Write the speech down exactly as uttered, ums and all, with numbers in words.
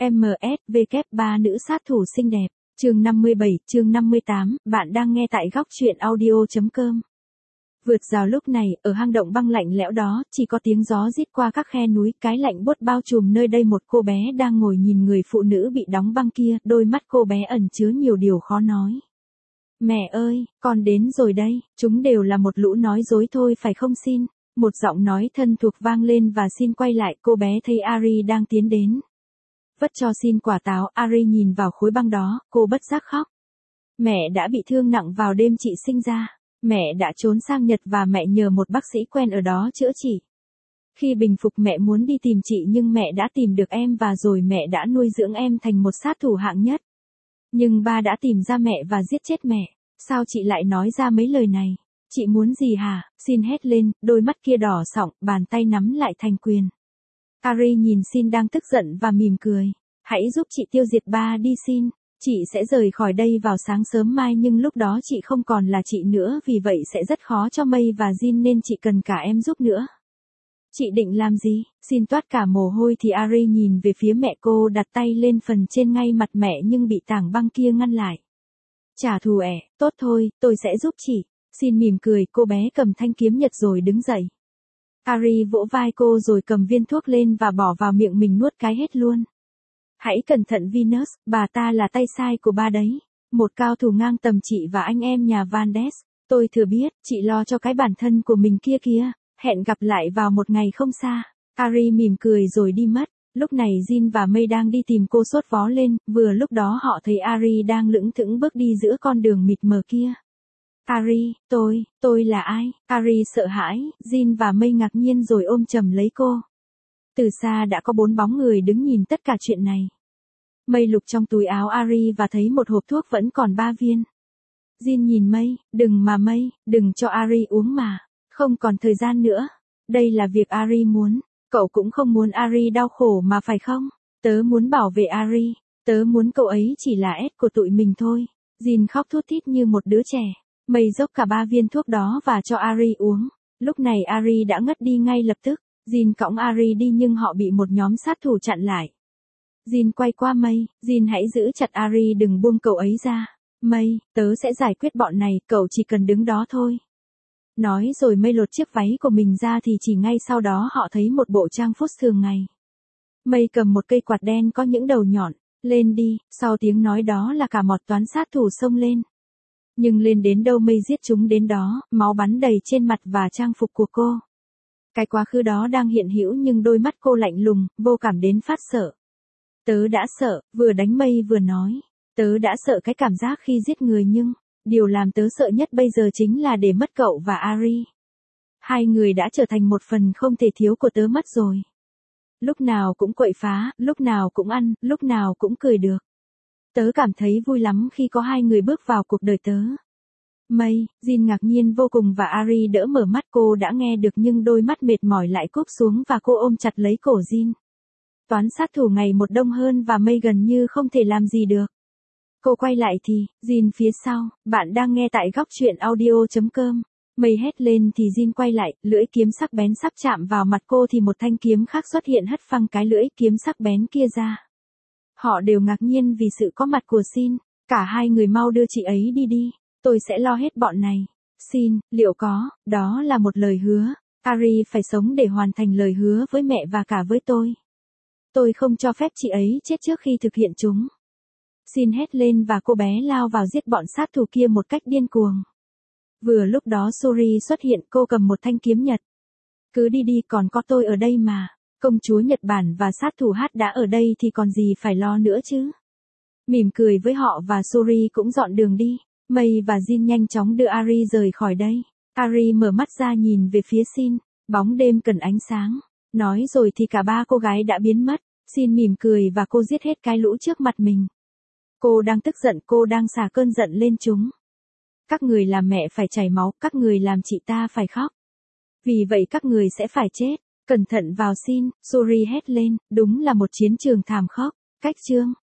em ét vê kép ba nữ sát thủ xinh đẹp, chương năm mươi bảy, chương năm mươi tám, bạn đang nghe tại góc truyện audio chấm com. Vượt rào lúc này, ở hang động băng lạnh lẽo đó, chỉ có tiếng gió rít qua các khe núi, cái lạnh buốt bao trùm nơi đây. Một cô bé đang ngồi nhìn người phụ nữ bị đóng băng kia, đôi mắt cô bé ẩn chứa nhiều điều khó nói. Mẹ ơi, con đến rồi đây, chúng đều là một lũ nói dối thôi phải không Xin? Một giọng nói thân thuộc vang lên và Xin quay lại, cô bé thấy Ari đang tiến đến. Vất cho Xin quả táo, Ari nhìn vào khối băng đó, cô bất giác khóc. Mẹ đã bị thương nặng vào đêm chị sinh ra. Mẹ đã trốn sang Nhật và mẹ nhờ một bác sĩ quen ở đó chữa trị. Khi bình phục mẹ muốn đi tìm chị nhưng mẹ đã tìm được em và rồi mẹ đã nuôi dưỡng em thành một sát thủ hạng nhất. Nhưng ba đã tìm ra mẹ và giết chết mẹ. Sao chị lại nói ra mấy lời này? Chị muốn gì hả? Xin hét lên, đôi mắt kia đỏ sọng, bàn tay nắm lại thành quyền. Ari nhìn Xin đang tức giận và mỉm cười. Hãy giúp chị tiêu diệt ba đi Xin. Chị sẽ rời khỏi đây vào sáng sớm mai nhưng lúc đó chị không còn là chị nữa vì vậy sẽ rất khó cho Mây và Jin nên chị cần cả em giúp nữa. Chị định làm gì? Xin toát cả mồ hôi thì Ari nhìn về phía mẹ cô đặt tay lên phần trên ngay mặt mẹ nhưng bị tảng băng kia ngăn lại. Trả thù ẻ, tốt thôi, tôi sẽ giúp chị. Xin mỉm cười, cô bé cầm thanh kiếm nhật rồi đứng dậy. Ari vỗ vai cô rồi cầm viên thuốc lên và bỏ vào miệng mình nuốt cái hết luôn. Hãy cẩn thận Venus, bà ta là tay sai của ba đấy. Một cao thủ ngang tầm chị và anh em nhà Van Ness. Tôi thừa biết, chị lo cho cái bản thân của mình kia kìa. Hẹn gặp lại vào một ngày không xa. Ari mỉm cười rồi đi mất. Lúc này Jin và Mây đang đi tìm cô sốt vó lên, vừa lúc đó họ thấy Ari đang lững thững bước đi giữa con đường mịt mờ kia. Ari, tôi, tôi là ai? Ari sợ hãi, Jin và Mây ngạc nhiên rồi ôm chầm lấy cô. Từ xa đã có bốn bóng người đứng nhìn tất cả chuyện này. Mây lục trong túi áo Ari và thấy một hộp thuốc vẫn còn ba viên. Jin nhìn Mây, đừng mà Mây, đừng cho Ari uống mà, không còn thời gian nữa. Đây là việc Ari muốn, cậu cũng không muốn Ari đau khổ mà phải không? Tớ muốn bảo vệ Ari, tớ muốn cậu ấy chỉ là S của tụi mình thôi. Jin khóc thút thít như một đứa trẻ. Mây dốc cả ba viên thuốc đó và cho Ari uống. Lúc này Ari đã ngất đi ngay lập tức. Jin cõng Ari đi nhưng họ bị một nhóm sát thủ chặn lại. Jin quay qua Mây, Jin hãy giữ chặt Ari đừng buông cậu ấy ra. Mây, tớ sẽ giải quyết bọn này, cậu chỉ cần đứng đó thôi. Nói rồi Mây lột chiếc váy của mình ra thì chỉ ngay sau đó họ thấy một bộ trang phục thường ngày. Mây cầm một cây quạt đen có những đầu nhọn, lên đi, sau tiếng nói đó là cả một toán sát thủ xông lên. Nhưng lên đến đâu Mây giết chúng đến đó, máu bắn đầy trên mặt và trang phục của cô. Cái quá khứ đó đang hiện hữu nhưng đôi mắt cô lạnh lùng, vô cảm đến phát sợ. Tớ đã sợ, vừa đánh Mây vừa nói. Tớ đã sợ cái cảm giác khi giết người nhưng, điều làm tớ sợ nhất bây giờ chính là để mất cậu và Ari. Hai người đã trở thành một phần không thể thiếu của tớ mất rồi. Lúc nào cũng quậy phá, lúc nào cũng ăn, lúc nào cũng cười được. Tớ cảm thấy vui lắm khi có hai người bước vào cuộc đời tớ. Mây, Jin ngạc nhiên vô cùng và Ari đỡ mở mắt cô đã nghe được nhưng đôi mắt mệt mỏi lại cúp xuống và cô ôm chặt lấy cổ Jin. Toán sát thủ ngày một đông hơn và Mây gần như không thể làm gì được. Cô quay lại thì, Jin phía sau, bạn đang nghe tại góc truyện audio chấm com. Mây hét lên thì Jin quay lại, lưỡi kiếm sắc bén sắp chạm vào mặt cô thì một thanh kiếm khác xuất hiện hất phăng cái lưỡi kiếm sắc bén kia ra. Họ đều ngạc nhiên vì sự có mặt của Jin, cả hai người mau đưa chị ấy đi đi. Tôi sẽ lo hết bọn này. Xin, liệu có, đó là một lời hứa. Ari phải sống để hoàn thành lời hứa với mẹ và cả với tôi. Tôi không cho phép chị ấy chết trước khi thực hiện chúng. Xin hét lên và cô bé lao vào giết bọn sát thủ kia một cách điên cuồng. Vừa lúc đó Suri xuất hiện, cô cầm một thanh kiếm nhật. Cứ đi đi, còn có tôi ở đây mà. Công chúa Nhật Bản và sát thủ Hát đã ở đây thì còn gì phải lo nữa chứ. Mỉm cười với họ và Suri cũng dọn đường đi. Mây và Jin nhanh chóng đưa Ari rời khỏi đây. Ari mở mắt ra nhìn về phía Xin, bóng đêm cần ánh sáng. Nói rồi thì cả ba cô gái đã biến mất. Xin mỉm cười và cô giết hết cái lũ trước mặt mình. Cô đang tức giận, cô đang xả cơn giận lên chúng. Các người làm mẹ phải chảy máu, các người làm chị ta phải khóc. Vì vậy các người sẽ phải chết. Cẩn thận vào Xin, Suri hét lên, đúng là một chiến trường thảm khốc. Cách chương